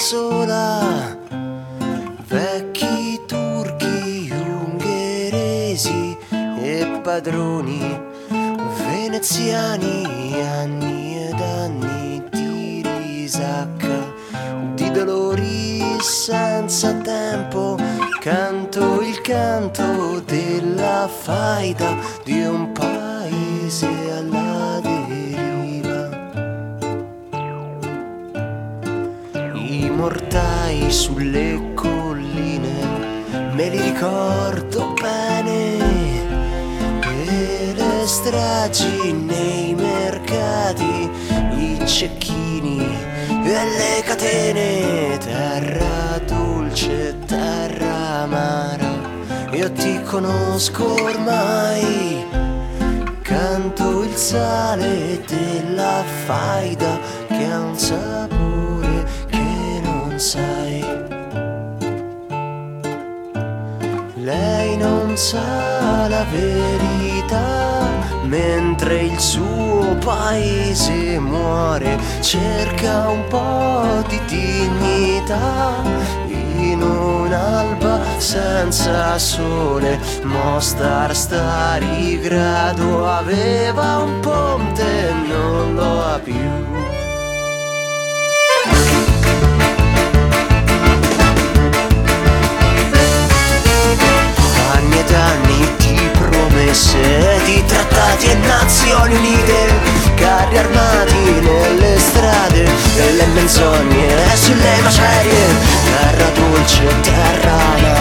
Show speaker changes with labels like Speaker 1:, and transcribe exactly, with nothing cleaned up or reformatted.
Speaker 1: sola, vecchi turchi, ungheresi e padroni veneziani, anni ed anni di risacca, di dolori senza tempo. Canto il canto della faida di un paese alla deriva. I mortai sulle colline me li ricordo bene, e le stragi nei mercati, i cecchini e le catene. Terra dolce, terra amara, io ti conosco ormai. Canto il sale della faida che ha un sapore che non sai. Lei non sa la verità, mentre il suo paese muore. Cerca un po' di dignità in un'alba senza sole. Mostar Starigrado aveva un ponte e non lo ha più. Anni ed anni di promesse, di trattati e Nazioni Unite, carri armati nelle strade e le menzogne sulle macerie. Terra dolce, terra amara,